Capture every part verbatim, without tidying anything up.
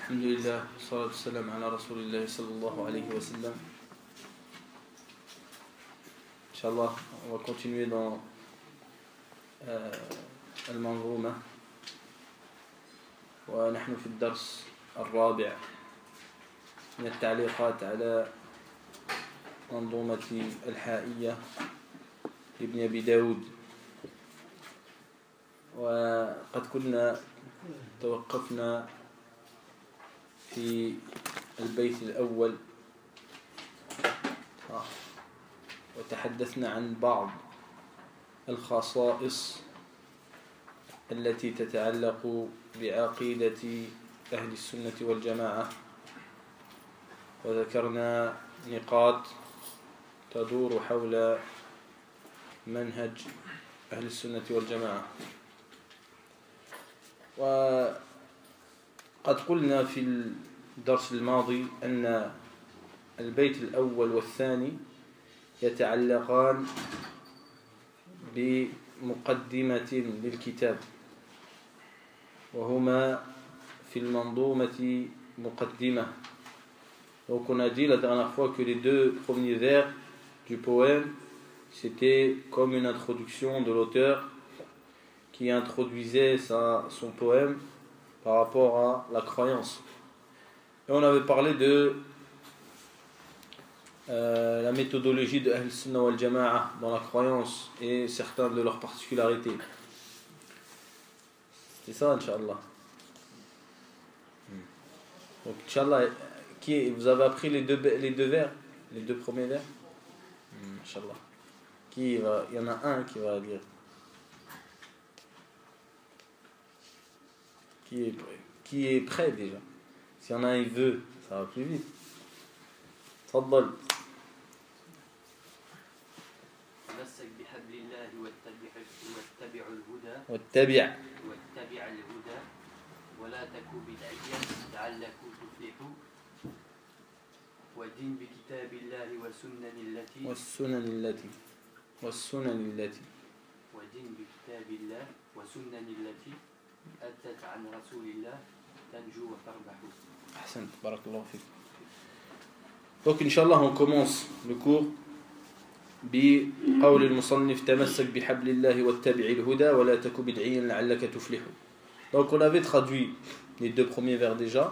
Alhamdulillah, salatu salam ala rasulillah sallallahu alayhi wa sallam. Inch'Allah, on va continuer dans euh, Al-Manzouma. ونحن في الدرس الرابع من التعليقات على منظومة الحائية لابن أبي داود. وقد كنا توقفنا في البيت الأول وتحدثنا عن بعض الخصائص التي تتعلق بعقيدة أهل السنة والجماعة، وذكرنا نقاط تدور حول منهج أهل السنة والجماعة. وقد قلنا في الدرس الماضي أن البيت الأول والثاني يتعلقان بمقدمة للكتاب، وهما في المنظومة مقدمة. Donc on a dit la dernière fois que les deux premiers vers du poème c'était comme une introduction de l'auteur qui introduisait sa, son poème par rapport à la croyance. Et on avait parlé de euh, la méthodologie de Ahl Sunnah wal Jama'a dans la croyance et certaines de leurs particularités. C'est ça, Inch'Allah. Donc, Inch'Allah, qui, vous avez appris les deux, les deux vers, les deux premiers vers, Inch'Allah. Qui va, il y en a un qui va dire. Qui est, qui est prêt déjà. S'il y en a un qui veut, ça va plus vite. Tfaddal. تمسك بحبل الله واتبع واتبع الهدى واتبع واتبع الهدى ولا تكن بدعيا لعلكم تفلحوا ودين بكتاب الله والسنن التي والسنن التي والسنن التي ودين بكتاب الله والسنن التي أتت عن رسول الله تنجو وتربح. أحسنت, بارك الله فيك. Donc Inch'Allah on commence le cours بقول المصنف تمسك بحبل الله واتبع الهدى ولا تك بدعيا لعلك تفلح. Donc on avait traduit les deux premiers vers déjà.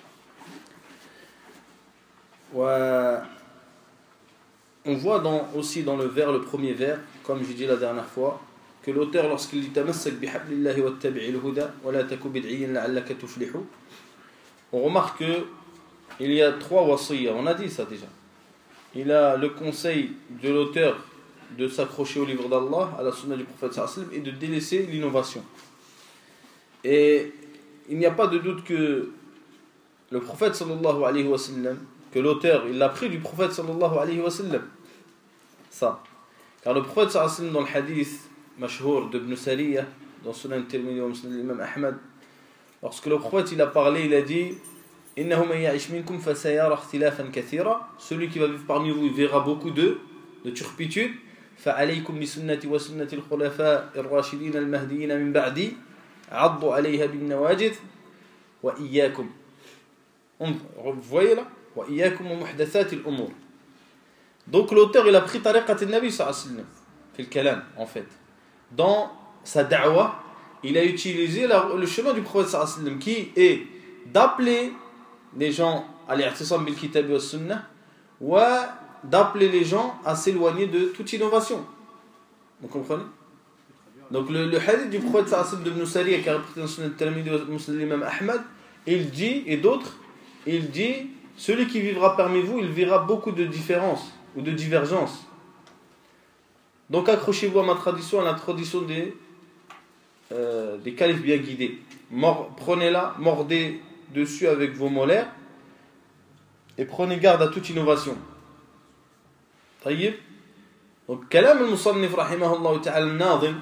On voit dans, aussi dans le vers, le premier vers, comme j'ai dit la dernière fois, que l'auteur, lorsqu'il dit تمسك بحبل الله واتبع الهدى ولا تك بدعيا لعلك تفلح, on remarque que il y a trois wasiyya. On a dit ça déjà. Il a le conseil de l'auteur de s'accrocher au livre d'Allah, à la sunna du prophète sallallahu alayhi wa sallam, et de délaisser l'innovation. Et il n'y a pas de doute que le prophète sallallahu alayhi wa sallam, que l'auteur, il l'a pris du prophète sallallahu alayhi wa sallam. Ça. Car le prophète sallallahu alayhi wa sallam, dans le hadith mashhour d'Ibn Sariyah, dans Sunan Tirmidhi wa Musnad l'imam Ahmad, lorsque le prophète il a parlé, il a dit إنه من يعش منكم فسيرى اختلافا كثيرا, celui qui va vivre parmi vous il verra beaucoup de, de turpitude. فعليكم بسنتي وسنة الخلفاء الراشدين المهديين من بعدي عضوا عليها بالنواجذ وإياكم. Vous voyez là, وإياكم ومحدثات الأمور. Donc l'auteur il a pris طريقة النبي صلى الله عليه وسلم في الكلام en fait. Dans sa da'wa, il a utilisé la, le chemin du prophète صلى الله عليه وسلم qui est d'appeler les gens à l'i'tisam bil kitab wa sunnah, ou d'appeler les gens à s'éloigner de toute innovation. Vous comprenez? Donc le, le hadith du prophète sallallahu alayhi wa sallam de Ibn Sariyah qui a rapporté dans Sunan Tirmidhi wa Musnad l'imam Ahmad, il dit, et d'autres, il dit celui qui vivra parmi vous, il verra beaucoup de différences ou de divergences. Donc accrochez-vous à ma tradition, à la tradition des euh, des califes bien guidés. Mord, prenez-la, mordez dessus avec vos molaires et prenez garde à toute innovation. طيب. Donc كلام المصنف رحمه الله تعالى الناظم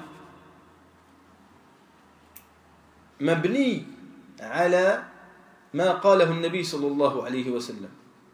مبني على ما قاله النبي صلى الله عليه وسلم.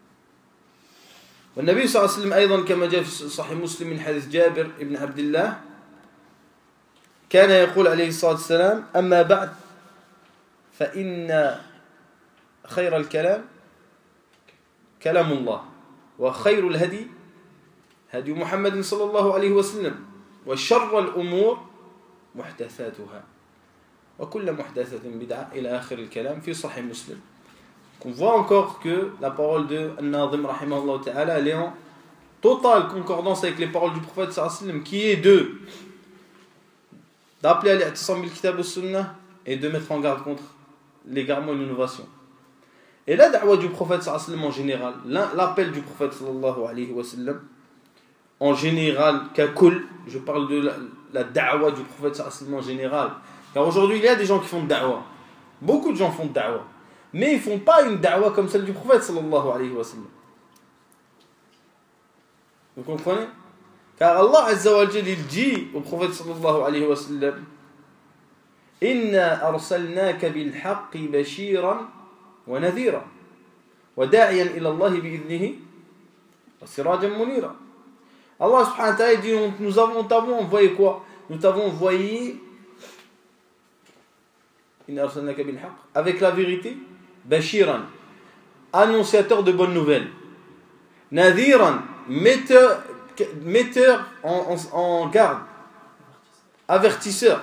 والنبي صلى الله عليه وسلم أيضا كما جاء في صحيح مسلم من حديث جابر بن عبد الله كان يقول عليه الصلاة والسلام أما بعد فإن خير الكلام كلام الله وخير الهدي هدي محمد صلى الله عليه وسلم وشر الأمور محدثاتها وكل محدثة بدعة إلى آخر الكلام في صحيح مسلم. On voit encore que la parole de An-Nazim rahimahullah ta'ala elle est en totale concordance avec les paroles du prophète sallallahu alayhi wa sallam qui est de d'appeler à l'i'tisam bil kitab wa sunnah et de mettre en garde contre l'égarement et l'innovation. Et la da'wa du prophète sallallahu alayhi wa sallam en général, l'appel du prophète sallallahu alayhi wa sallam en général, kakul, je parle de la, la da'wa du prophète sallallahu alayhi wa sallam en général, car aujourd'hui il y a des gens qui font de da'wa, beaucoup de gens font de da'wa, mais ils ne font pas une da'wa comme celle du prophète sallallahu alayhi wa sallam. Vous comprenez? Car Allah Azza wa Jalla il dit au prophète sallallahu alayhi wa sallam Inna arsalnaka bil haqqi bashiran wa nadhira wa da'iyan ila Allah bi idnihi wa sirajan munira. Allah subhanahu wa ta'ala dit nous avons t'avons envoyé quoi? Nous t'avons envoyé Inna arsalnaka bil haqq avec la vérité, bashiran, annonciateur de bonnes nouvelles, nadhiran, metteur metteur en, en, en garde, avertisseur,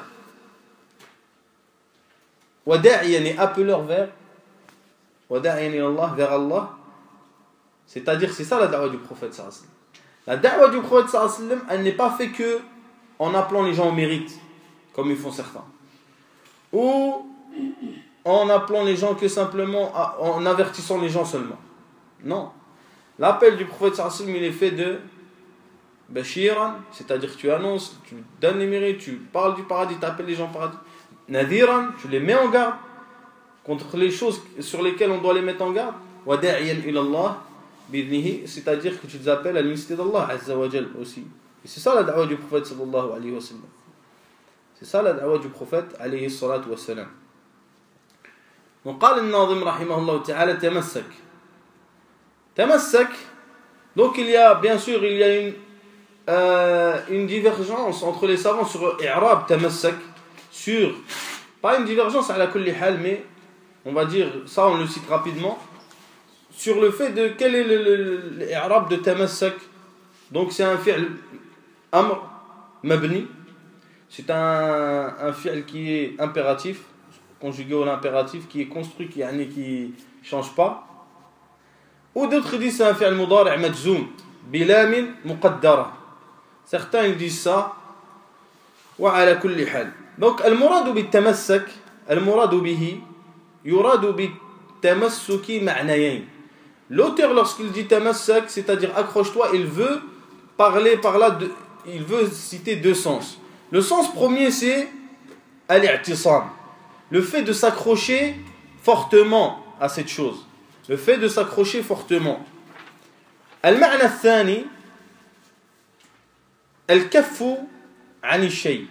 wada'iyan et appeleur vers wada'iyan ila Allah, vers Allah, c'est-à-dire c'est ça la da'wa du prophète sallallahu alayhi wa sallam. La da'wa du prophète sallallahu alayhi wa sallam elle n'est pas faite que en appelant les gens au mérite comme ils font certains, ou en appelant les gens que simplement en avertissant les gens seulement. Non, l'appel du prophète sallallahu alayhi wa sallam il est fait de Bashiran, c'est-à-dire que tu annonces, tu donnes les mérites, tu parles du paradis, tu appelles les gens au paradis. Nadiran, tu les mets en garde contre les choses sur lesquelles on doit les mettre en garde. Wada'iyan ila Allah bidnihi, c'est-à-dire que tu les appelles à l'unicité d'Allah Azza wa Jal aussi. Et c'est ça la da'wa du prophète sallallahu alayhi wa sallam. C'est ça la da'wa du prophète alayhi salatu wa sallam. Donc, قال الناظم رحمه الله تعالى تمسك. تمسك. Donc il y a, bien sûr, il y a une Euh, une divergence entre les savants sur i'rab tamassak, sur pas une divergence à la kulli hal, mais on va dire ça, on le cite rapidement, sur le fait de quel est le i'rab de tamassak. Donc c'est un fi'l amr mabni, c'est un un fi'l qui est impératif, conjugué au impératif, qui est construit, qui qui change pas, ou d'autres disent c'est un fi'l mudari' majzoum bilam muqaddara. Certains ils disent ça. وعلى كل حال. Donc المراد بالتمسك المراد به يراد بالتمسك معنيين. L'auteur lorsqu'il dit tamassak, c'est-à-dire accroche-toi, il veut parler par là de, il veut citer deux sens. Le sens premier c'est al-i'tisam, le fait de s'accrocher fortement à cette chose, le fait de s'accrocher fortement. Al-ma'na al-thani al-kaffu 'ani shay.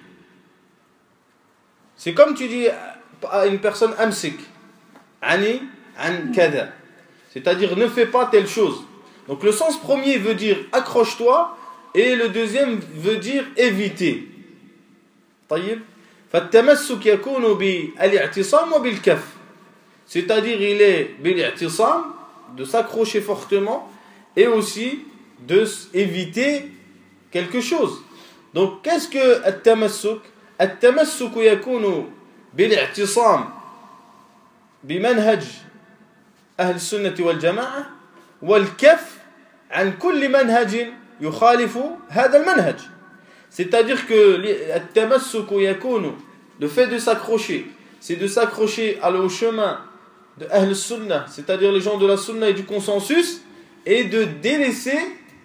C'est comme tu dis à une personne amsik, 'ani 'an kada, c'est-à-dire ne fais pas telle chose. Donc le sens premier veut dire accroche-toi et le deuxième veut dire éviter. طيب فالتمسك يكون بالاعتصام وبالكف, c'est-à-dire il est بالاعتصام, de s'accrocher fortement, et aussi de éviter quelque chose. Donc qu'est-ce que التمسك؟ التمسك يكون بالاعتصام بمنهج أهل السنة والجماعة والكف عن كل منهج يخالف هذا المنهج. C'est-à-dire que التمسك يكون, le fait de s'accrocher, c'est de s'accrocher au chemin de Ahl Sunnah, c'est-à-dire les gens de la Sunnah et du consensus, et de délaisser,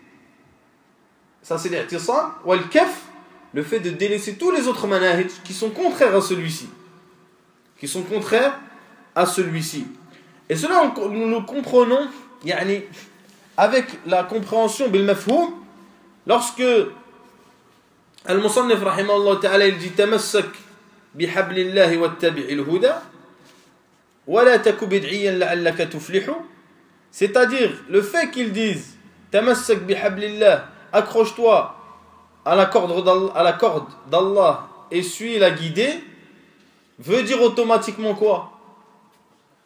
ça c'est l'i'tisam, ou le kaf, le fait de délaisser tous les autres manahij qui sont contraires à celui-ci, qui sont contraires à celui-ci. Et cela nous le comprenons, yani, avec la compréhension bil mafhoum, lorsque Al-Musannif rahimahullah ta'ala il dit tamassak bihablillahi wattabi'il huda wa la taku bid'iyan la'allaka tuflihu, c'est-à-dire le fait qu'ils disent tamassak bihablillah, accroche-toi à la corde d'Allah, à la corde d'Allah et suis la guidée, veut dire automatiquement quoi?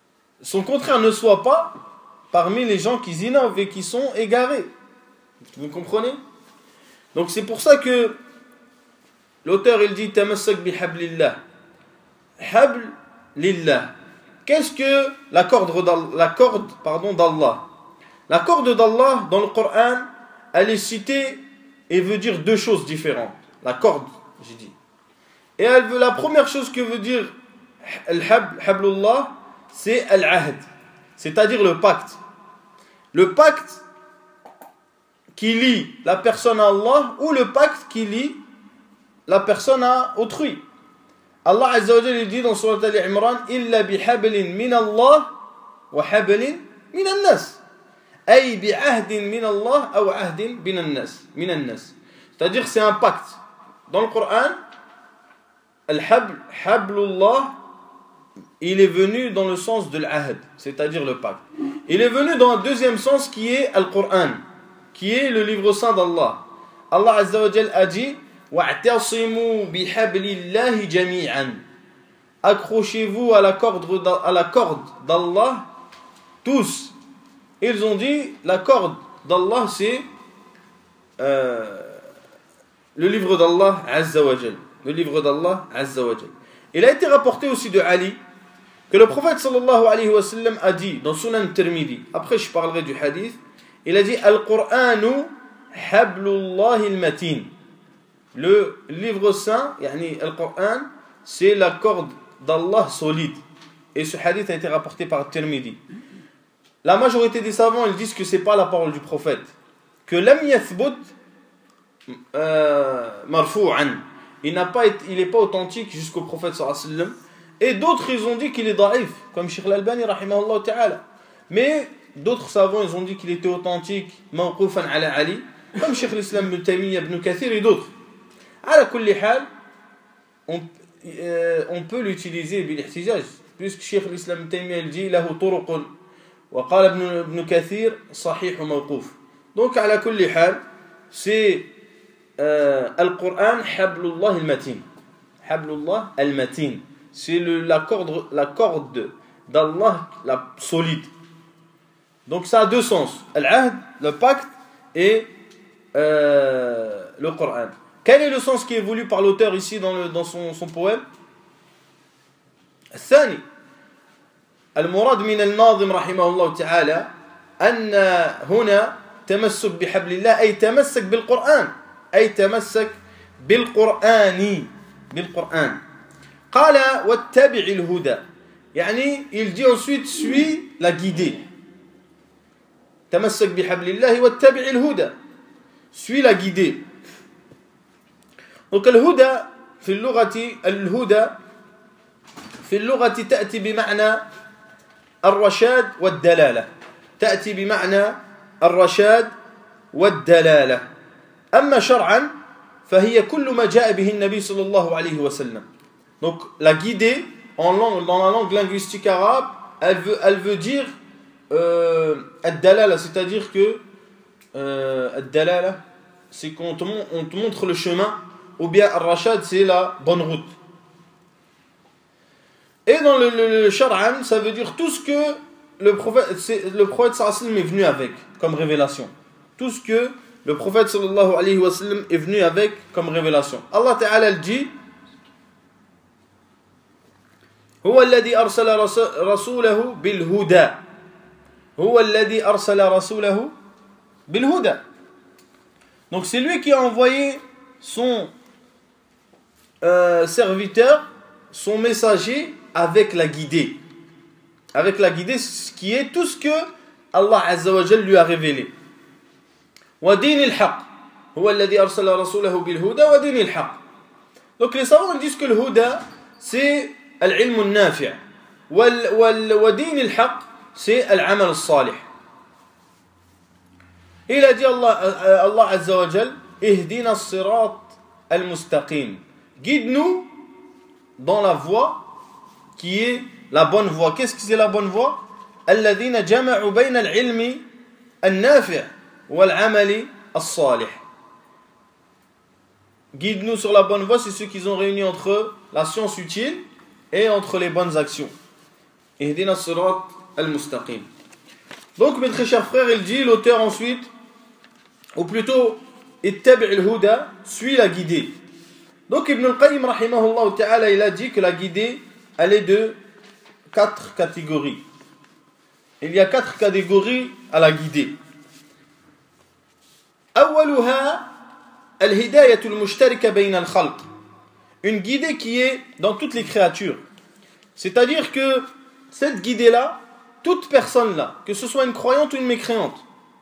son contraire ne soit pas parmi les gens qui innovent et qui sont égarés. Vous comprenez? Donc c'est pour ça que l'auteur il dit tamassak bihablillah. Habl lillah. Qu'est-ce que la corde d'Allah, la corde pardon d'Allah? La corde d'Allah dans le Coran, elle est citée et veut dire deux choses différentes. La corde, j'ai dit. Et elle veut, la première chose que veut dire al-habl, hablullah, c'est al-ahd, c'est-à-dire le pacte. Le pacte qui lie la personne à Allah ou le pacte qui lie la personne à autrui. Allah Azza wa Jalla dit dans Surat Al-Imran illa bihablin min Allah wa hablin min an-nas. Ay bi'ahdin min Allah ou ahdin min an-nas. Min an-nas. C'est-à-dire c'est un pacte. Dans le Coran, al-habl, hablullah, il est venu dans le sens de l'ahd, c'est-à-dire le pacte. Il est venu dans un deuxième sens qui est Al-Qur'an, qui est le livre saint d'Allah. Allah Azza wa Jalla a dit wa'tasimu bihablillahi jami'an. Accrochez-vous à la corde à la corde d'Allah tous. Ils ont dit la corde d'Allah c'est euh, le livre d'Allah Azza wa Jalla, le livre d'Allah Azza wa Jalla. Il a été rapporté aussi de Ali que le prophète sallallahu alayhi wa sallam a dit dans Sunan Tirmidhi, après je parlerai du hadith, il a dit Al-Qur'anu hablullah al-matin. Le livre saint, yani Al-Qur'an, c'est la corde d'Allah solide. Et ce hadith a été rapporté par Tirmidhi. La majorité des savants ils disent que c'est pas la parole du prophète, que lam yathbut marfu'an. Il n'a pas été, il n'est pas authentique jusqu'au prophète sallallahu alayhi wa sallam. Et d'autres ils ont dit qu'il est daïf, comme Cheikh Al-Albani rahimahullah ta'ala. Mais d'autres savants ils ont dit qu'il était authentique mawqufan ala Ali, comme Cheikh l'Islam Ibn Taymiyyah, Ibn Kathir et d'autres. Ala kulli hal, on, euh, on peut l'utiliser bil ihtijaj, puisque Cheikh l'Islam Ibn Taymiyyah il dit lahu turuqun wa qala Ibn, Ibn Kathir sahih wa mawquf. Donc ala kulli hal, c'est euh, Al-Qur'an hablullah al-matin. Hablullah al-matin. C'est le, la corde, la corde d'Allah la solide. Donc ça a deux sens. Al-ahd, le pacte, et euh, le Coran. Quel est le sens qui est voulu par l'auteur ici dans, le, dans son, son poème? الثاني المراد من الناظم رحمه الله تعالى أن هنا تمسك بحبل الله أي تمسك بالقرآن أي تمسك بالقرآن بالقرآن قال واتبع الهدى يعني il dit ensuite suis la guidée تمسك بحبل الله واتبع الهدى suis la guidée. Donc الهدى في اللغة الهدى في اللغة تأتي بمعنى الرشاد والدلالة تأتي بمعنى الرشاد والدلالة أما شرعا فهي كل ما جاء به النبي صلى الله عليه وسلم. Donc la guidée en langue, dans la langue linguistique arabe elle veut, elle veut dire euh, ad-dalala, c'est-à-dire que euh, ad-dalala c'est qu'on te, on te montre le chemin, ou bien ar-rashad c'est la bonne route. Et dans le, le, le shar'an ça veut dire tout ce que le prophète, c'est, le prophète sallallahu alayhi wa sallam est venu avec comme révélation, tout ce que le prophète sallallahu alayhi wa sallam est venu avec comme révélation. Allah Ta'ala dit هو الذي أرسل رسوله بالهدى هو الذي أرسل رسوله بالهدى. Donc c'est lui qui a envoyé son euh, serviteur, son messager avec la guidée. Avec la guidée, ce qui est tout ce que Allah Azza wa Jalla lui a révélé. وَدِينِ الْحَقِّ هو الذي أرسل رسوله بالهدى وَدِينِ الْحَقِّ. Donc les savants disent que le huda c'est العلم النافع ودين الحق c'est العمل الصالح. Il a dit Allah, Allah Azza wa Jal اهدنا الصراط المستقيم, guide-nous dans la voie qui est la bonne voie. Qu'est-ce que c'est la bonne voie? الذين جمعوا بين العلم النافع والعمل الصالح. Guide-nous sur la bonne voie, c'est ceux qui ont réuni entre la science utile et entre les bonnes actions. Ihdina as-sirat al-mustaqim. Donc, mes très chers frères, il dit, l'auteur ensuite, ou plutôt, ittabi' al-huda, suit la guidée. Donc, Ibn al-Qayyim, rahimahullah ta'ala, il a dit que la guidée, elle est de quatre catégories. Il y a quatre catégories à la guidée. أولها الهداية المشتركة بين الخلق. Une guidée qui est dans toutes les créatures. C'est-à-dire que cette guidée-là, toute personne-là, que ce soit une croyante ou une mécréante,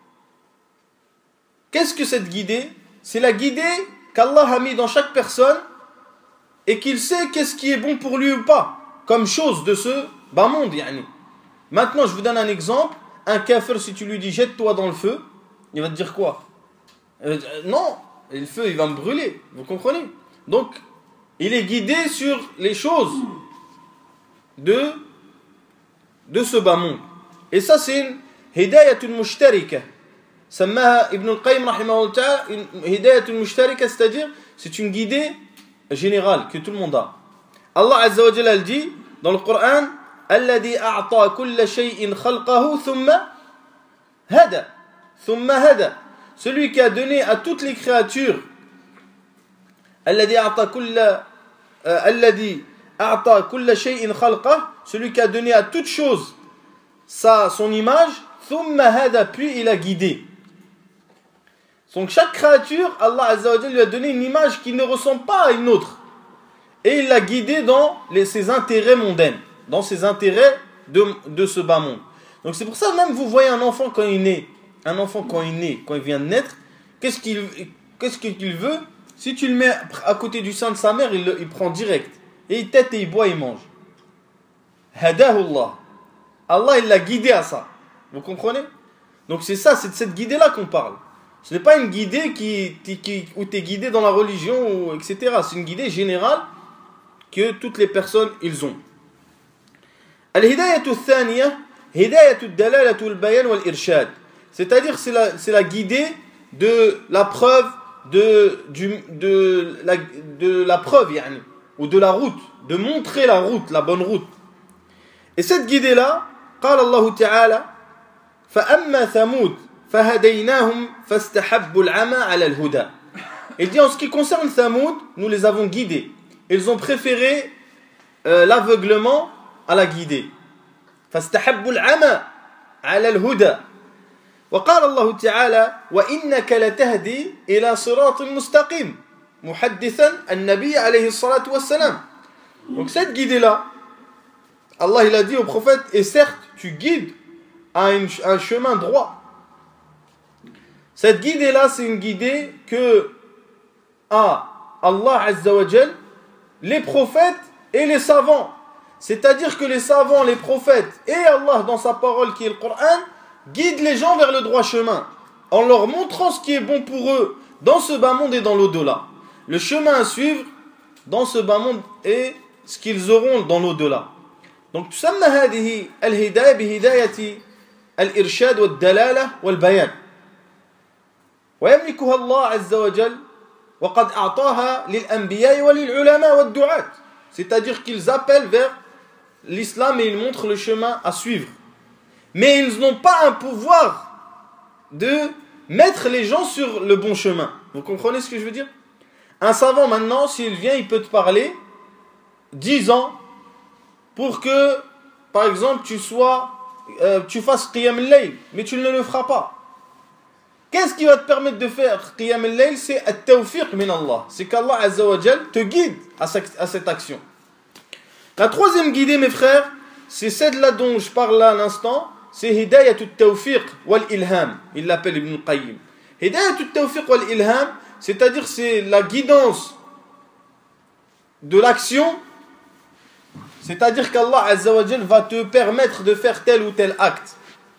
qu'est-ce que cette guidée? C'est la guidée qu'Allah a mis dans chaque personne et qu'il sait qu'est-ce qui est bon pour lui ou pas, comme chose de ce bas monde. Yani. Maintenant, je vous donne un exemple. Un kafir, si tu lui dis jette-toi dans le feu, il va te dire quoi? euh, Non, le feu il va me brûler. Vous comprenez? Donc, il est guidé sur les choses de, de ce bas monde. Et ça, c'est une hidayatul mushtarika. Sammaha Ibn al-Qayyim rahimahullah ta'ala, une hidayatul mushtarika, c'est-à-dire, c'est une guidée générale que tout le monde a. Allah Azza wa Jalla dit dans le Coran, Alladhi a'ta kulla shay'in khalqahu thumma hada. Thumma hada. Celui qui a donné à toutes les créatures, Alladhi a'ta kulla Alladhi a'ta kulla shay'in khalqahu, celui qui a donné à toute chose sa son image, thumma hada, puis il a guidé. Donc chaque créature, Allah Azza wa Jalla lui a donné une image qui ne ressemble pas à une autre. Et il l'a guidé dans les, ses intérêts mondains, dans ses intérêts de, de ce bas monde. Donc c'est pour ça, même vous voyez un enfant quand il naît, un enfant quand il naît, quand il vient de naître, qu'est-ce qu'il, qu'est-ce qu'il veut? Si tu le mets à côté du sein de sa mère, il, il prend direct. Et il tète et il boit, il mange. Hadahullah. Allah, il l'a guidé à ça. Vous comprenez? Donc c'est ça, c'est de cette guidée-là qu'on parle. Ce n'est pas une guidée qui, qui, où tu es guidé dans la religion, et cetera. C'est une guidée générale que toutes les personnes, ils ont. Al-hidayatu thaniya, hidayatu dalalatu al-bayan wal-irshad. C'est-à-dire, c'est la, c'est la guidée de la preuve, de, du, de, la, de la preuve, yani, ou de la route, de montrer la route, la bonne route. Et cette guidée-là, قال الله تعالى فأما ثمود فهديناهم فاستحبوا العمى على الهدى. Il dit en ce qui concerne Thamoud, nous les avons guidés. Ils ont préféré euh, l'aveuglement à la guidée. فاستحبوا العمى على الهدى. وقال الله تعالى وإنك لتهدي إلى صراط مستقيم محدثا النبي عليه الصلاة والسلام. Donc cette guidée-là, Allah il a dit au prophète, et certes tu guides à une, un chemin droit. Cette guidée-là, c'est une guidée que a Allah Azza wa Jal, les prophètes et les savants. C'est-à-dire que les savants, les prophètes et Allah dans sa parole qui est le Coran guident les gens vers le droit chemin en leur montrant ce qui est bon pour eux dans ce bas monde et dans l'au-delà. Le chemin à suivre dans ce bas monde et ce qu'ils auront dans l'au-delà. Donc, تسمى هذه الهداية بهداية الإرشاد والدلالة والبيان. ويملكها الله عز وجل وقد أعطاها للأنبياء وللعلماء والدعاة. C'est-à-dire qu'ils appellent vers l'islam et ils montrent le chemin à suivre. Mais ils n'ont pas un pouvoir de mettre les gens sur le bon chemin. Vous comprenez ce que je veux dire? Un savant maintenant, s'il vient, il peut te parler dix ans pour que, par exemple, tu sois, euh, tu fasses Qiyam al-Layl, mais tu ne le feras pas. Qu'est-ce qui va te permettre de faire Qiyam al-Layl? C'est at-tawfiq min Allah. C'est qu'Allah Azza wa Jal te guide à cette action. La troisième guidée, mes frères, c'est celle-là dont je parle là à l'instant, c'est Hidayatut Tawfiq wal Ilham. Il l'appelle Ibn Qayyim. Hidayatut Tawfiq wal Ilham, c'est-à-dire c'est la guidance de l'action. C'est-à-dire qu'Allah Azza wa Jal va te permettre de faire tel ou tel acte.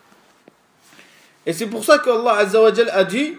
Et c'est pour ça qu'Allah Azza wa Jal a dit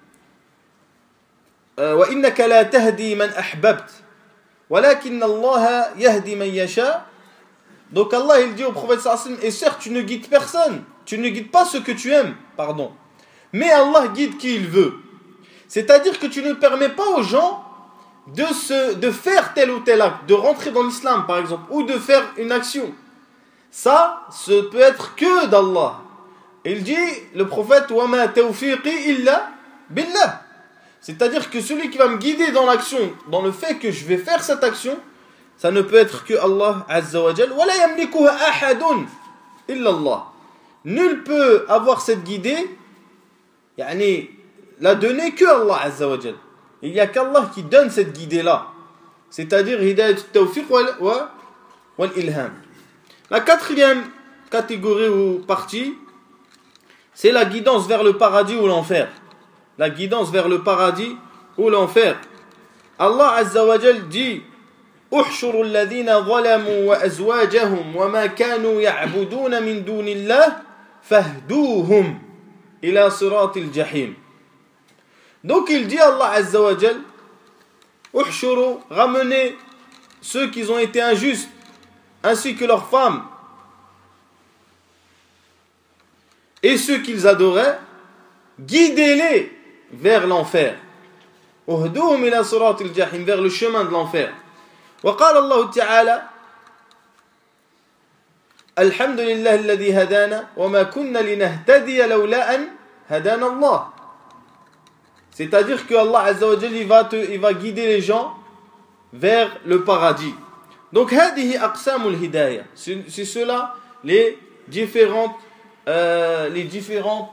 wa innaka la tahdi man ahbabt walakin Allah yahdi man yasha. Donc Allah il dit au prophète sallallahu alayhi wa sallam, et certes tu ne guides personne, tu ne guides pas ce que tu aimes, pardon. Mais Allah guide qui il veut. C'est-à-dire que tu ne permets pas aux gens De, se, de faire tel ou tel acte, de rentrer dans l'islam par exemple, ou de faire une action. ça, ce peut être que d'Allah. Il dit, le prophète, wa ma tawfiqi illa billah. C'est-à-dire que celui qui va me guider dans l'action, dans le fait que je vais faire cette action, ça ne peut être que Allah Azza wa Jal. Wa la yamlikuha ahadun illa Allah. Nul peut avoir cette guidée, yani, la donner que Allah Azza wa Jal. Il n'y a qu'Allah qui donne cette guidée-là. C'est-à-dire hidayat al-tawfiq wal ilham. La quatrième catégorie ou partie, c'est la guidance vers le paradis ou l'enfer. La guidance vers le paradis ou l'enfer. Allah Azza wa Jal dit احشروا الذين ظلموا وأزواجهم وما كانوا يعبدون من دون الله فاهدوهم إلى صراط الجحيم. Donc il dit Allah Azza wa Jal, احشروا, ramenez ceux qui ont été injustes ainsi que leurs femmes et ceux qu'ils adoraient, guidez-les vers l'enfer. اهدوهم إلى صراط الجحيم, vers le chemin de l'enfer. وقال الله تعالى الحمد لله الذي هدانا وما كنا لنهتدي لولا أن هدانا الله. C'est-à-dire que Allah Azza wa Jal, il va, te, il va guider les gens vers le paradis. Donc هذه أقسام الهداية, c'est, c'est cela les différentes euh, les différentes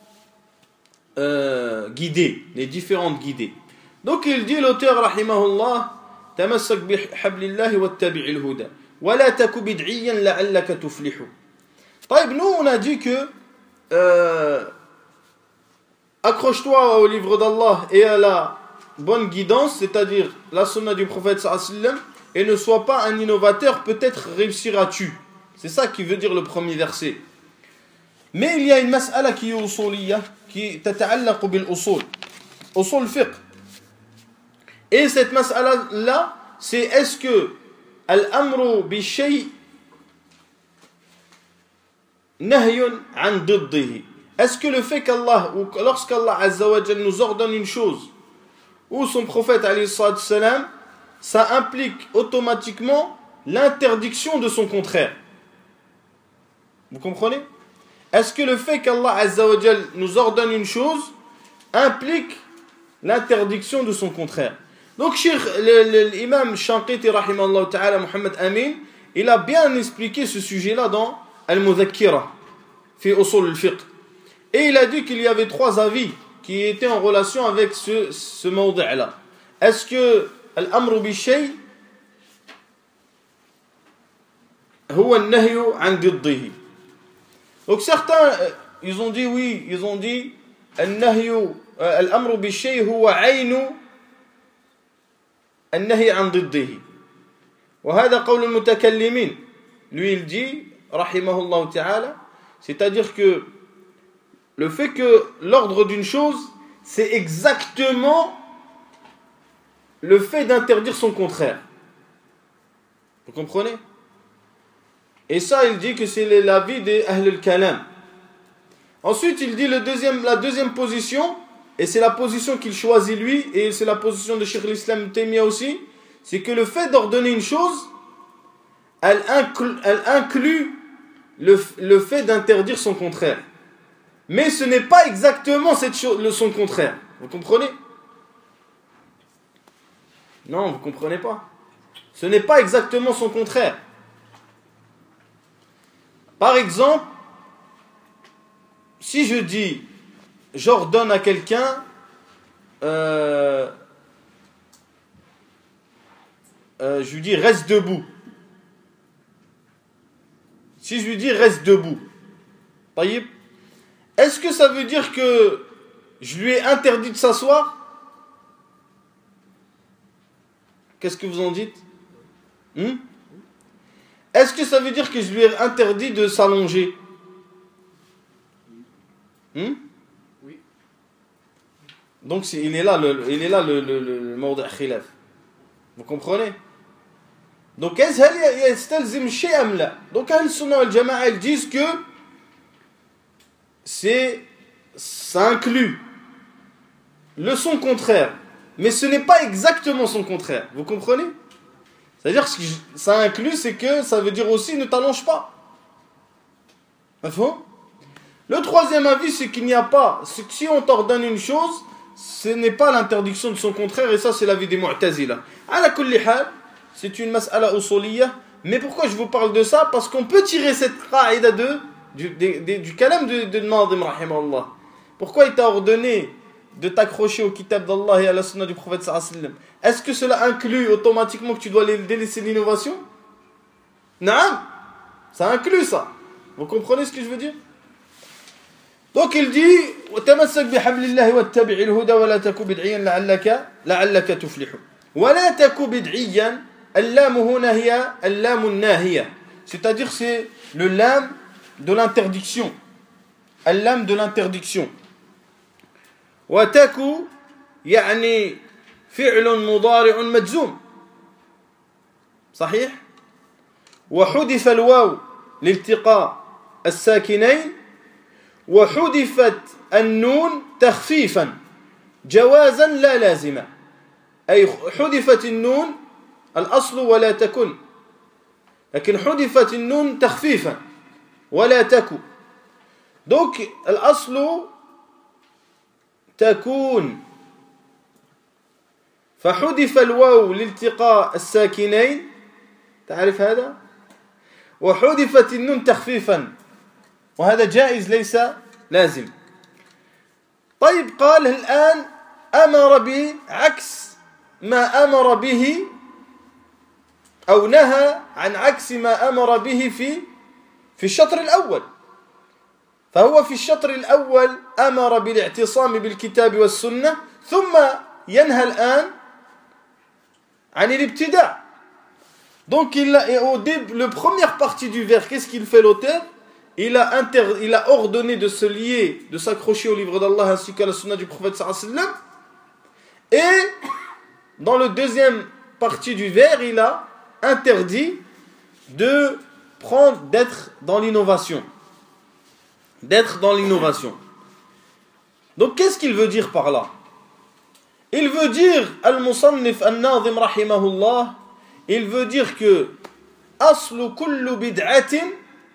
euh, guidées, les différentes guidées. Donc il dit l'auteur rahimahullah, تمسك بحبل الله واتبع الهدى ولا تك بدعيا لعلك تفلح. طيب, nous on a dit que euh, accroche-toi au livre d'Allah et à la bonne guidance, c'est-à-dire la sunna du prophète sallallahu alayhi wa sallam, et ne sois pas un innovateur, peut-être réussiras-tu. C'est ça qui veut dire le premier verset. Mais il y a une mas'ala qui est usuliyya, qui tata'allaq bil usul, usul fiqh. Et cette mas'ala là, c'est est-ce que al-amru bi shay nahyun an diddihi. Est-ce que le fait qu'Allah, ou lorsqu'Allah Azza wa Jal nous ordonne une chose, ou son prophète alayhi salatu salam, ça implique automatiquement l'interdiction de son contraire? Vous comprenez? Est-ce que le fait qu'Allah Azza wa Jal nous ordonne une chose implique l'interdiction de son contraire? Donc, l'imam Shanqiti rahimahullah ta'ala, Muhammad Amin, il a bien expliqué ce sujet-là dans Al-Mudhakkira, fi usul al-fiqh. Et il a dit qu'il y avait trois avis qui étaient en relation avec ce, ce mawdi'-là. Est-ce que al-amru bi shay huwa an-nahyu an diddihi? Donc certains, ils ont dit oui, ils ont dit al-nahyu, al-amru bi shay huwa aynu النهي عن ضده وهذا قول المتكلمين. Lui il dit رحمه الله تعالى, c'est-à-dire que le fait que l'ordre d'une chose, c'est exactement le fait d'interdire son contraire. Vous comprenez? Et ça, il dit que c'est l'avis des Ahl al-Kalam. Ensuite, il dit le deuxième, la deuxième position, et c'est la position qu'il choisit lui, et c'est la position de Cheikh l'Islam Taymiyya aussi, c'est que le fait d'ordonner une chose, elle inclut, elle inclut le, le fait d'interdire son contraire. Mais ce n'est pas exactement cette chose, le, son contraire. Vous comprenez? Non, vous ne comprenez pas. Ce n'est pas exactement son contraire. Par exemple, si je dis, j'ordonne à quelqu'un euh, euh, je lui dis reste debout. Si je lui dis reste debout, taïb, est-ce que ça veut dire que je lui ai interdit de s'asseoir? Qu'est-ce que vous en dites? hmm Est-ce que ça veut dire que je lui ai interdit de s'allonger? hmm Donc c'est, il est là le, il est là le, le, le, le mawdi' khilaf. Vous comprenez? Donc est-ce qu'il yastalzim shay am la? Donc Ahl Sunnah wal Jama'a, ils disent que c'est, ça inclut le son contraire, mais ce n'est pas exactement son contraire. Vous comprenez? C'est-à-dire que ça inclut, c'est que ça veut dire aussi ne t'allonge pas. Le troisième avis, c'est qu'il n'y a pas, c'est que si on t'ordonne une chose, ce n'est pas l'interdiction de son contraire, et ça c'est l'avis des Mu'tazila. Ala kulli hal, c'est une mas'ala usuliyya, mais pourquoi je vous parle de ça? Parce qu'on peut tirer cette qa'ida de du, du, du, du kalam de, de Nadim rahimahullah. Pourquoi il t'a ordonné de t'accrocher au kitab d'Allah et à la sunna du prophète sallallahu alayhi wa sallam? Est-ce que cela inclut automatiquement que tu dois délaisser l'innovation? Non, ça inclut ça. Vous comprenez ce que je veux dire? Donc il dit وتمسك بحبل الله واتبع الهدى ولا تك بدعيا لعلك لعلك تفلح ولا تك بدعيا. اللام هنا هي اللام الناهية, c'est-à-dire c'est le lam de l'interdiction, اللام de l'interdiction. وتك يعني فعل مضارع مجزوم صحيح, وحذف الواو لالتقاء الساكنين, وحذفت النون تخفيفا جوازا لا لازما, أي حذفت النون الأصل ولا تكن, لكن حذفت النون تخفيفا ولا تكن. donc الأصل تكون, فحذف الواو لالتقاء الساكنين, تعرف هذا, وحذفت النون تخفيفا, وهذا جائز ليس لازم. طيب قال الآن أمر بعكس ما أمر به أو نهى عن عكس ما أمر به في في الشطر الأول. فهو في الشطر الأول أمر بالاعتصام بالكتاب والسنة, ثم ينهى الآن عن الابتداع. Donc il a, au début, la première partie du vers, qu'est-ce qu'il fait l'auteur? Il a, inter, il a ordonné de se lier, de s'accrocher au livre d'Allah ainsi qu'à la sunna du prophète sallallahu alayhi wa sallam. Et dans la deuxième partie du vers, il a interdit de prendre, d'être dans l'innovation. D'être dans l'innovation. Donc qu'est-ce qu'il veut dire par là? Il veut dire, Al-Musannif Al-Nazim rahimahullah, il veut dire que aslu kullu bid'atin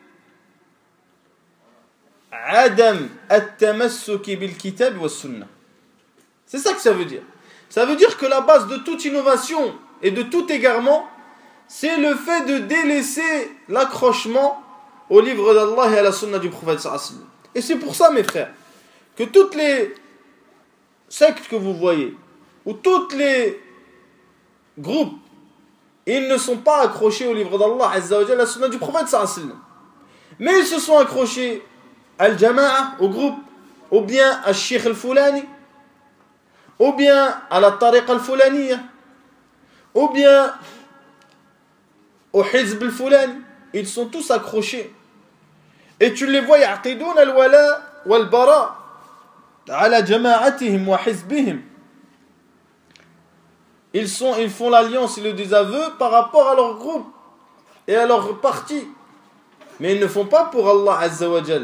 adam at-tamassuki bil kitab wa sunnah. C'est ça que ça veut dire. Ça veut dire que la base de toute innovation et de tout égarement, c'est le fait de délaisser l'accrochement au livre d'Allah et à la sunna du prophète sallallahu alayhi wa sallam. Et c'est pour ça, mes frères, que toutes les sectes que vous voyez, ou tous les groupes, ils ne sont pas accrochés au livre d'Allah azza wa jalla, à la sunna du prophète sallallahu alayhi wa sallam. Mais ils se sont accrochés al-jama'a, au groupe, ou bien à Sheikh al-Fulani, ou bien à la tariqa al-Fulaniya, ou bien au hizb al-Fulani. Ils sont tous accrochés. Et tu les vois, ya'qidoun al-wala wal-bara ala jama'atihim wa hizbihim. Ils, sont, ils font l'alliance et le désaveu par rapport à leur groupe et à leur parti. Mais ils ne font pas pour Allah azza wa jal.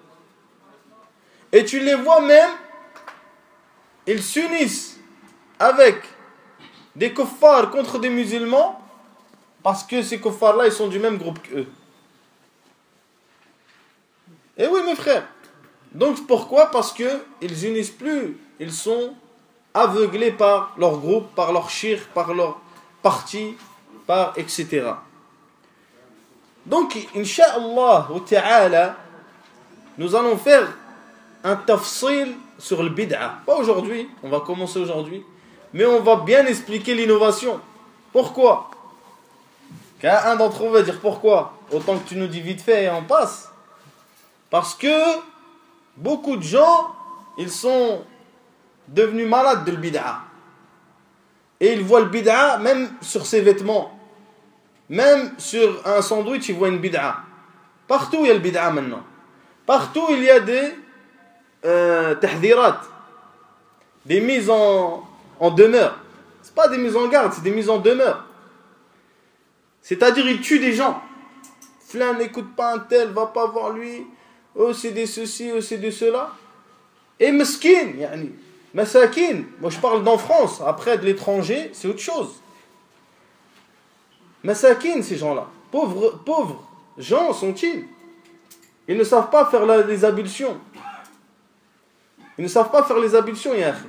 Et tu les vois même, ils s'unissent avec des kuffars contre des musulmans, parce que ces kuffars-là, ils sont du même groupe qu'eux. Et oui, mes frères. Donc pourquoi? Parce qu'ils unissent plus. Ils sont aveuglés par leur groupe, par leur shirk, par leur parti, par et cetera. Donc, Inch'Allah ta'ala, nous allons faire un tafsil sur le bid'a. Pas aujourd'hui, on va commencer aujourd'hui, mais on va bien expliquer l'innovation. Pourquoi? Car un d'entre vous va dire pourquoi. Autant que tu nous dis vite fait et on passe. Parce que beaucoup de gens, ils sont devenus malades de le bid'a. Et ils voient le bid'a même sur ses vêtements. Même sur un sandwich, ils voient une bid'a. Partout, il y a le bid'a maintenant. Partout, il y a des euh, tahdirat, des mises en, en demeure. Ce n'est pas des mises en garde, c'est des mises en demeure. C'est-à-dire, ils tuent des gens. Flan, n'écoute pas un tel, va pas voir lui. Oh, c'est des ceci, oh, c'est de cela. Et meskin, yani, masakin. Moi, je parle d'en France. Après, de l'étranger, c'est autre chose. Masakin, ces gens-là. Pauvres, pauvres gens sont-ils? Ils ne savent pas faire la, les ablutions. Ils ne savent pas faire les ablutions, ya akhi.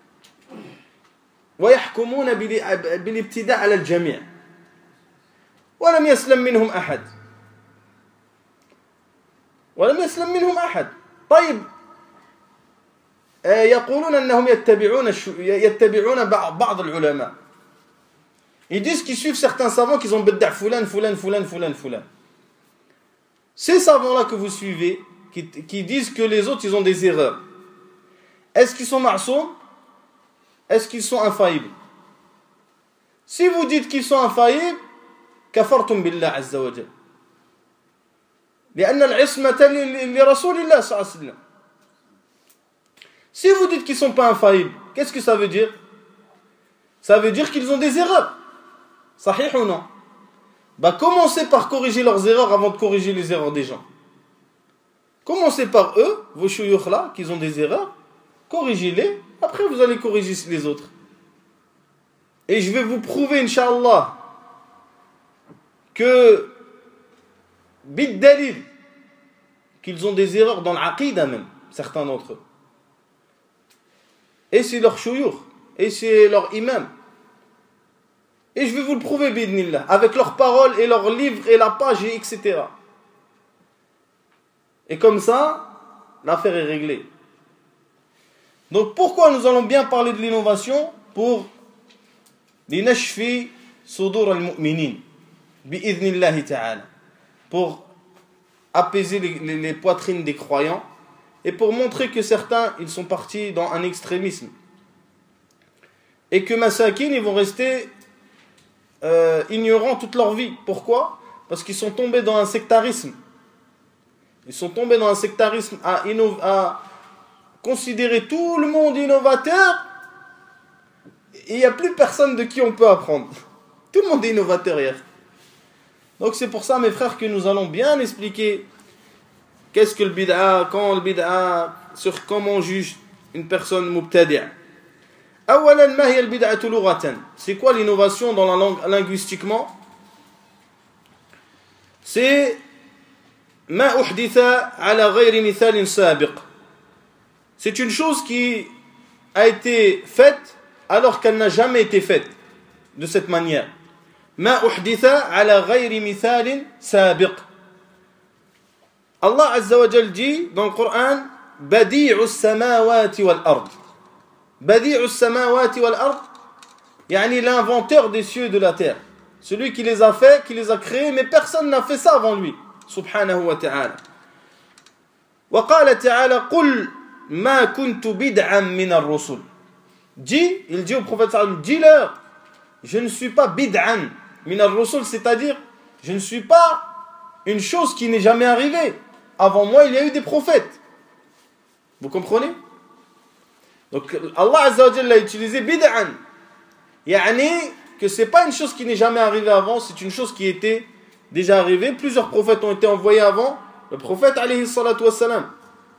ويحكمون بالابتداء على الجميع ولم يسلم منهم أحد ولم يسلم منهم أحد طيب يقولون أنهم يتبعون يتبعون بعض العلماء. Ils disent qu'ils suivent certains savants qui ont بدع فلان فلان فلان فلان فلان. Ces savants-là que vous suivez, qui, qui disent que les autres ils ont des erreurs, est-ce qu'ils sont ma'soum? Est-ce qu'ils sont infaillibles? Si vous dites qu'ils sont infaillibles, kafartum billah azza wa jal. لأن العصمة لرسول الله صلى الله عليه وسلم. Si vous dites qu'ils ne sont pas infaillibles, qu'est-ce que ça veut dire? Ça veut dire qu'ils ont des erreurs. Sahih ou non? Bah commencez par corriger leurs erreurs avant de corriger les erreurs des gens. Commencez par eux, vos chouyoukhs là, qui ont des erreurs, corrigez-les, après vous allez corriger les autres. Et je vais vous prouver, Inch'Allah, que bid dalil, qu'ils ont des erreurs dans l'aqidah même, certains d'entre eux. Et c'est leur chouyoukhs, et c'est leur imam. Et je vais vous le prouver, bidnillah, avec leurs paroles et leurs livres et la page, et etc. Et comme ça, l'affaire est réglée. Donc pourquoi nous allons bien parler de l'innovation? Pour linashfi sudur al-mu'minin bi'idhnillahi ta'ala, pour apaiser les, les, les poitrines des croyants et pour montrer que certains ils sont partis dans un extrémisme et que masakin ils vont rester euh, ignorants toute leur vie. Pourquoi? Parce qu'ils sont tombés dans un sectarisme. Ils sont tombés dans un sectarisme à, innov- à considérer tout le monde innovateur et il n'y a plus personne de qui on peut apprendre. Tout le monde est innovateur hier. Donc c'est pour ça mes frères que nous allons bien expliquer qu'est-ce que le bid'a, quand le bid'a, sur comment on juge une personne mubtadi'a. أولاً ما هي البدعة لغة? C'est quoi l'innovation dans la langue linguistiquement? C'est ما أحدث على غير مثال سابق. C'est une chose qui a été faite alors qu'elle n'a jamais été faite de cette manière. ما أحدث على غير مثال سابق. Allah Azza wa Jal dit dans le Coran بديع السماوات والأرض. بديع السماوات والأرض يعني l'inventeur des cieux et de la terre. Celui qui les a fait, qui les a créés, mais personne n'a fait ça avant lui. Subhanahu wa ta'ala. وقال تعالى قل ما كنت بدعا من الرسل. Dis, il dit au prophète sallallahu alayhi wa sallam, dis-leur, je ne suis pas bid'an min ar-rusul, c'est-à-dire, je ne suis pas une chose qui n'est jamais arrivée. Avant moi, il y a eu des prophètes. Vous comprenez? Donc, Allah Azza wa Jalla a utilisé bid'an. Yani, que c'est pas une chose qui n'est jamais arrivée avant, c'est une chose qui était déjà arrivée. Plusieurs prophètes ont été envoyés avant le prophète alayhi salatu wassalam.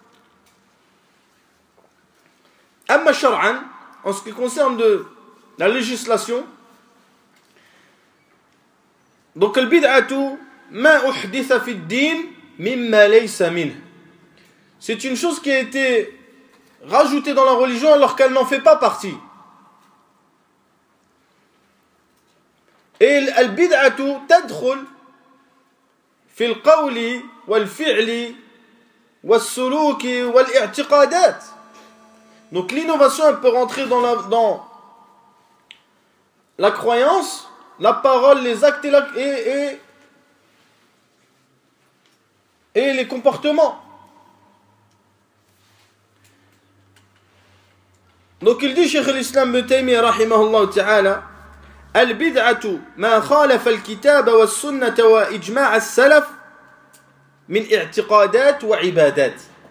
Amma shar'an, en ce qui concerne de la législation, donc le bid'atu ma uhditha fi ad-din mimma laysa minh. C'est une chose qui a été rajoutée dans la religion alors qu'elle n'en fait pas partie. Et le bid'atu tadkhul fi al-qawli wal-fi'li wal-suluki wal-i'tiqadat. Donc l'innovation elle peut rentrer dans la, dans la croyance, la parole, les actes et, la, et, et, et les comportements. Donc il dit Cheikh l'Islam Ibn Taymiyyah rahimahullah ta'ala al-bid'atu ma khalafa al-kitaba wa sunnata wa ijma' as-salaf min i'tiqadat wa ibadat.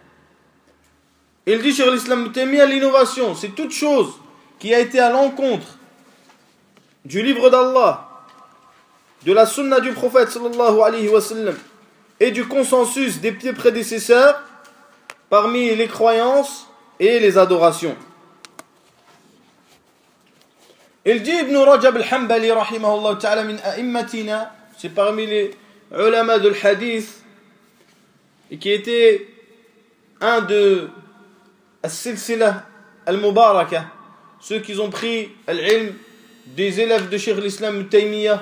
Il dit sur l'islam Ibn Taymiyyah, l'innovation, c'est toute chose qui a été à l'encontre du livre d'Allah, de la sunna du prophète sallallahu alayhi wa sallam et du consensus des pieds prédécesseurs parmi les croyances et les adorations. Il dit Ibn Rajab al-Hanbali rahimahullah ta'ala min a'immatina, c'est parmi les ulama de l'hadith et qui était un de As-Silsila Al-Mubaraka, ceux qui ont pris l'ilm des élèves de Cheikh l'Islam Ibn Taymiyyah.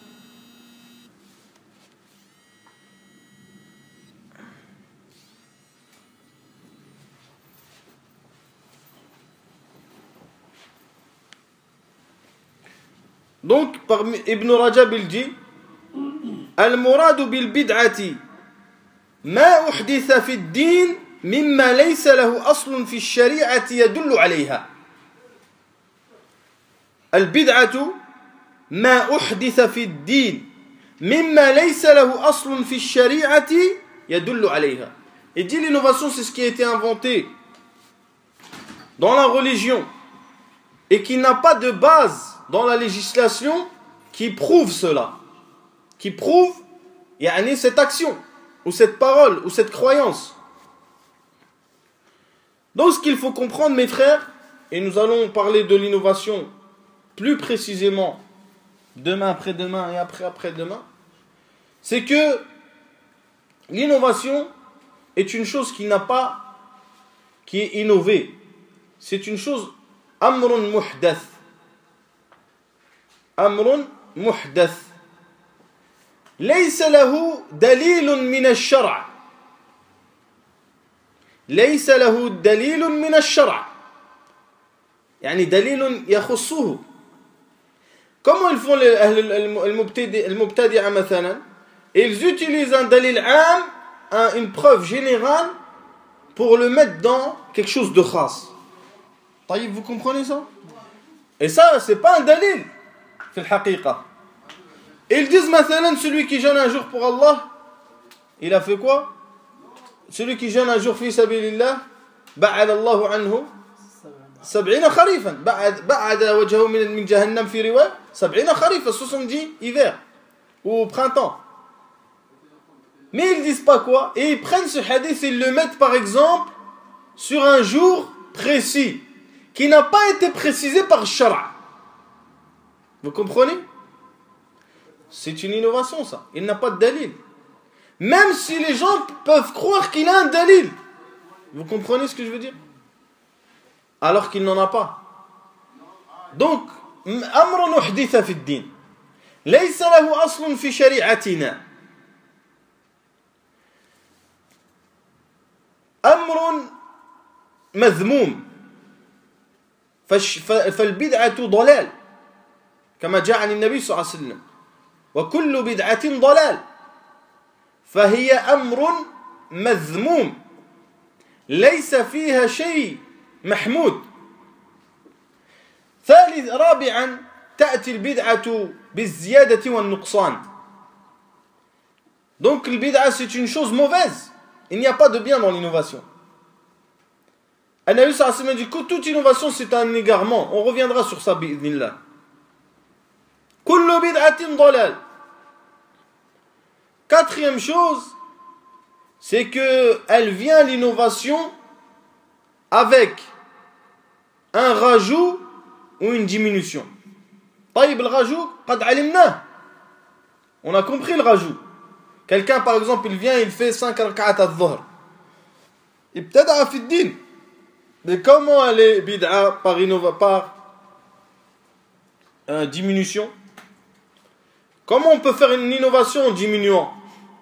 Donc, par Ibn Rajab il dit Al-Muradu bil bid'ati ma uhditha fi ad-din mimma laysa lahu aslun fi ash-shari'ati yadullu 'alayha. Al-bid'atu ma uhditha fi ad-din mimma laysa lahu aslun fi ash-shari'ati yadullu 'alayha. Il dit l'innovation c'est ce qui a été inventé dans la religion et qui n'a pas de base dans la législation qui prouve cela, qui prouve yani, cette action, ou cette parole, ou cette croyance. Donc ce qu'il faut comprendre mes frères, et nous allons parler de l'innovation plus précisément demain après-demain et après-après-demain, c'est que l'innovation est une chose qui n'a pas, qui est innovée. C'est une chose amrun muhdath. أمر محدث ليس له دليل من الشرع ليس له دليل من الشرع يعني دليل يخصه. Comment ils font les المبتدعة مثلا? Ils utilisent un dalil am, une preuve générale pour le mettre dans quelque chose de khas. Vous comprenez ça? Et ça c'est pas un dalil. Ils disent maintenant celui qui jeûne un jour pour Allah, il a fait quoi? Celui qui jeûne un jour fi sabilillah, ba'ad Allahu anhu sab'ina kharifan, ba'ad wajhahu min jahannam fi riwaya sab'ina kharifan, soixante-dix hiver ou printemps. Mais ils disent pas quoi? Et ils prennent ce hadith et ils le mettent par exemple sur un jour précis qui n'a pas été précisé par Shara'. Vous comprenez? C'est une innovation ça. Il n'a pas de dalil. Même si les gens peuvent croire qu'il a un dalil. Vous comprenez ce que je veux dire? Alors qu'il n'en a pas. Donc, amrun uhditha fi ad-din. Laysa lahu aslun fi shari'atina. Amrun madhmoum. فالبدعة ضلال. كما جاء عن النبي صلى الله عليه وسلم وكل بدعة ضلال فهي أمر مذموم ليس فيها شيء محمود. ثالث رابعا تأتي البدعة بالزيادة والنقصان. Donc le bid'a c'est une chose mauvaise. Il n'y a pas de bien dans l'innovation. An-Nabi sallallahu alayhi wa sallam dit que toute innovation c'est un égarement. On reviendra sur ça bi'idhnillah. Kullu bid'atin dalal. Quatrième chose, c'est que elle vient l'innovation avec un rajout ou une diminution. طيب le rajout, قد علمناه. On a compris le rajout. Quelqu'un par exemple, il vient, il fait cinq rak'at al-dhuhr. Ibtada'a fi ad-din. Mais comment elle est bid'a par innova par euh, diminution? Comment on peut faire une innovation en diminuant?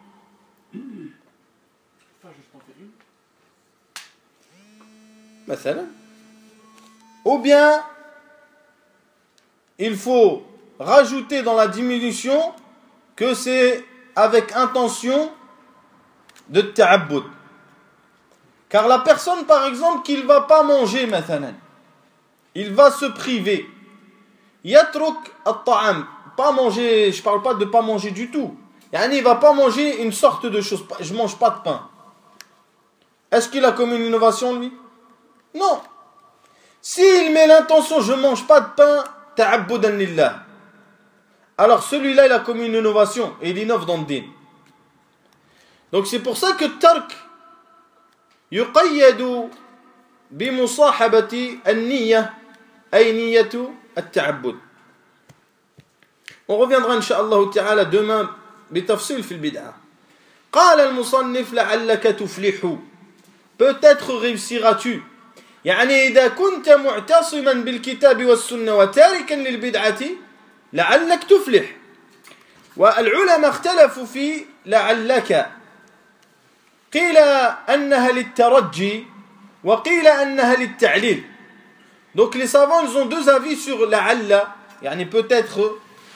Ou bien il faut rajouter dans la diminution que c'est avec intention de ta'abbud. Car la personne par exemple qui ne va pas manger مثلا, il va se priver. Yatruk at-ta'am. Pas manger, je parle pas de pas manger du tout. Yani, il va pas manger une sorte de chose. Je mange pas de pain. Est-ce qu'il a commis une innovation lui? Non. S'il met l'intention je mange pas de pain, ta'abbudan lillah, alors celui-là il a commis une innovation et il innove dans le din. Donc c'est pour ça que tark yuqayyadu bimusahabati an-niyya ay niyyatu at-ta'abbud. On reviendra incha'Allah ta'ala demain bitafsil fil bid'a. قال المصنف لعلك تفلح. Peut-être réussiras-tu. يعني إذا كنت معتصما بالكتاب والسنة وتاركا للبدعة لعلك تفلح. والعلماء اختلفوا في لعلك، قيل أنها للترجي وقيل أنها للتعليل. Donc les savants ils ont deux avis sur لعل، يعني peut-être.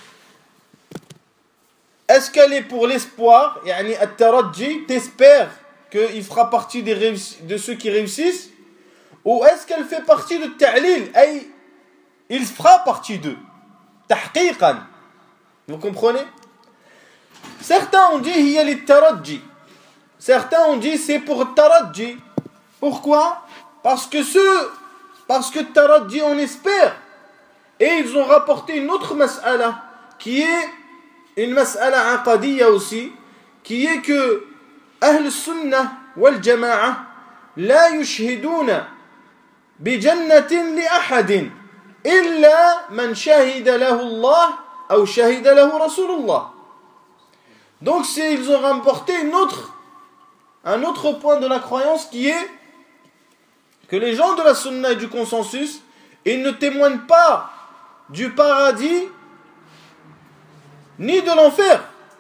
Est-ce qu'elle est pour l'espoir, يعني الترجي, t'espères qu'il fera partie des réuss- de ceux qui réussissent, ou est-ce qu'elle fait partie de ta'lil, أي il fera partie d'eux, تحقيقا. Vous comprenez? Certains ont dit هي للترجي, certains ont dit c'est pour الترجي. Pourquoi? Parce que ceux, parce que الترجي on espère. Et ils ont rapporté une autre mas'ala qui est une mas'ala aqadiyya aussi, qui est que أهل السنة والجماعة لا يشهدون بجنة لأحد إلا من شهد له الله أو شهد له رسول الله. Donc c'est, ils ont rapporté une autre, un autre point de la croyance qui est que les gens de la sunna et du consensus, ils ne témoignent pas du paradis ni de l'enfer,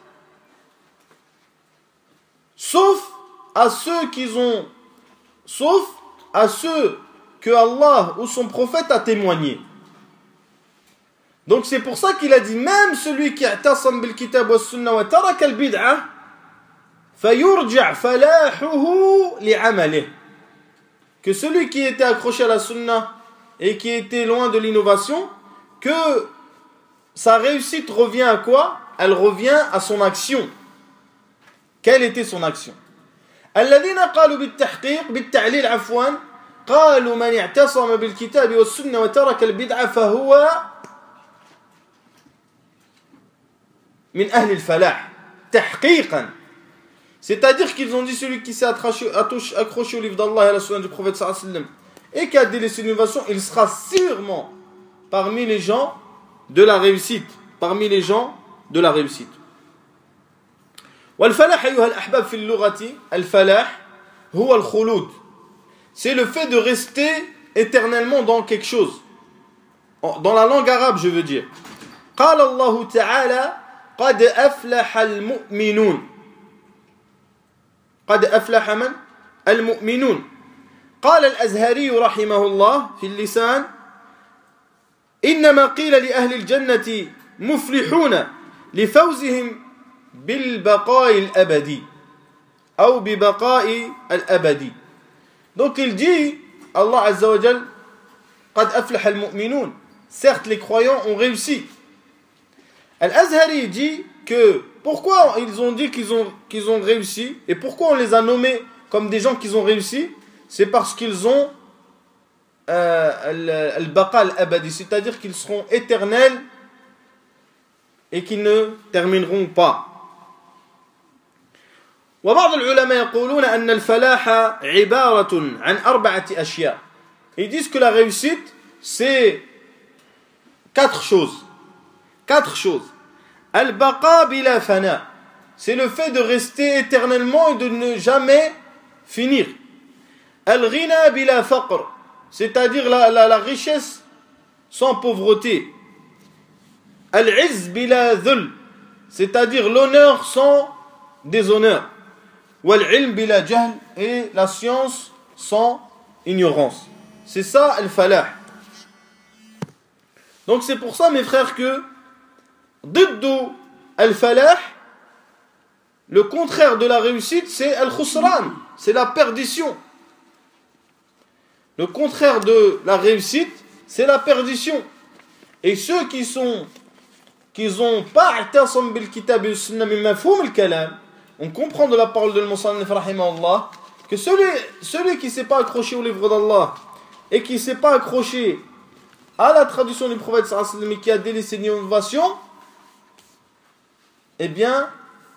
sauf à ceux qui ont, sauf à ceux que Allah ou son prophète a témoigné. Donc c'est pour ça qu'il a dit même celui qui i'tasam bil kitab wa sunna wa taraka al bid'ah fayurja' falahuhu li'amalih, que celui qui était accroché à la sunna et qui était loin de l'innovation, que sa réussite revient à quoi? Elle revient à son action. Quelle était son action? الذين قالوا بالتحقيق بالتعليل عفوا قالوا من اعتصم بالكتاب والسنة وترك البدعة فهو من أهل الفلاح تحقيقا. C'est-à-dire qu'ils ont dit celui qui s'est accroché, accroché au livre d'Allah et à la sunna du prophète sallallahu alayhi wa sallam et qui a délaissé l'innovation, il sera sûrement parmi les gens de la réussite, parmi les gens de la réussite. والفلاح أيها الأحباب في اللغة الفلاح هو الخلود. C'est le fait de rester éternellement dans quelque chose. Dans la langue arabe, je veux dire. قال الله تعالى قد أفلح المؤمنون. قد أفلح من؟ المؤمنون. قال الأزهري رحمه الله في اللسان إنما قيل لأهل الجنة مفلحون لفوزهم بالبقاء الأبدي أو ببقاء الأبدي. Donc il dit, Allah Azza wa Jal, قد أفلح المؤمنون. Certes, les croyants ont réussi. Al-Azhari dit que pourquoi ils ont dit qu'ils ont, qu'ils ont réussi et pourquoi on les a nommés comme des gens qui ont réussi, c'est parce qu'ils ont euh, al-baqa al-abadi, c'est-à-dire qu'ils seront éternels et qu'ils ne termineront pas. وبعض العلماء يقولون أن الفلاح عبارة عن أربعة أشياء. Ils disent que la réussite c'est quatre choses. Quatre choses. Al-baqa bila fana, c'est le fait de rester éternellement et de ne jamais finir. Al-ghina bila faqr, c'est-à-dire la, la, la richesse sans pauvreté. Al-izz bila dhul, c'est-à-dire l'honneur sans déshonneur. Wal-ilm bila jahl, et la science sans ignorance. C'est ça al-falah. Donc c'est pour ça mes frères que ضد al-falah, le contraire de la réussite, c'est al-khusran, c'est la perdition. Le contraire de la réussite, c'est la perdition. Et ceux qui sont qui n'ont pas i'tasam bil kitab wa sunnah min mafhum al-kalam, on comprend de la parole de al-musannif rahimahullah que celui celui qui s'est pas accroché au livre d'Allah et qui s'est pas accroché à la tradition du prophète sallallahu alayhi wa sallam et qui a délaissé l'innovation, eh bien,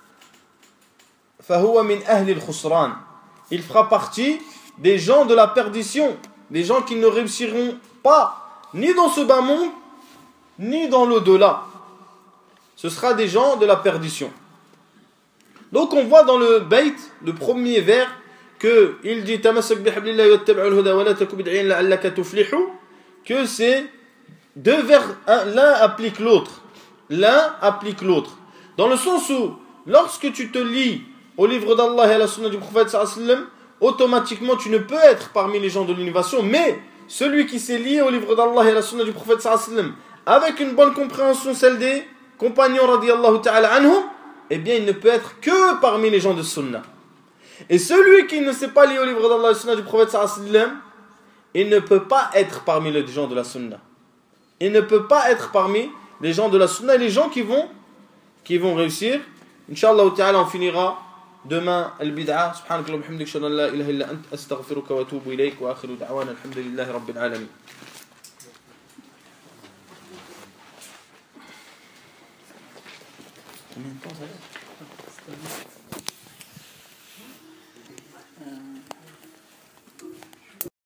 فهو من أهل الخسران, il fera partie des gens de la perdition, des gens qui ne réussiront pas ni dans ce bas monde ni dans l'au-delà. Ce sera des gens de la perdition. Donc on voit dans le Bayt, le premier vers, qu'il dit Tamassak bihablillahi wattabi'ul huda wa la taku bid'iyan la'allaka tuflihu, que c'est deux vers, l'un applique l'autre. L'un applique l'autre. Dans le sens où, lorsque tu te lis au livre d'Allah et à la sunna du prophète sallallahu alayhi wa sallam, automatiquement tu ne peux être parmi les gens de l'innovation, mais celui qui s'est lié au livre d'Allah et à la sunna du prophète sallallahu alayhi wa sallam, avec une bonne compréhension, celle des compagnons radiyallahu ta'ala anhum, eh bien il ne peut être que parmi les gens de sunna. Et celui qui ne s'est pas lié au livre d'Allah et à la sunna du prophète sallallahu alayhi wa sallam, il ne peut pas être parmi les gens de la sunna. Il ne peut pas être parmi les gens de la sunna et les gens qui vont, qui vont réussir. Inch'Allah ta'ala, on finira demain al-bid'a. Subhanakallah wa bihamdik, shalla la ilaha illa ant, astaghfiruka wa atubu ilayk, wa akhiru da'wana alhamdulillahi rabbil alamin. Combien de temps ça va ?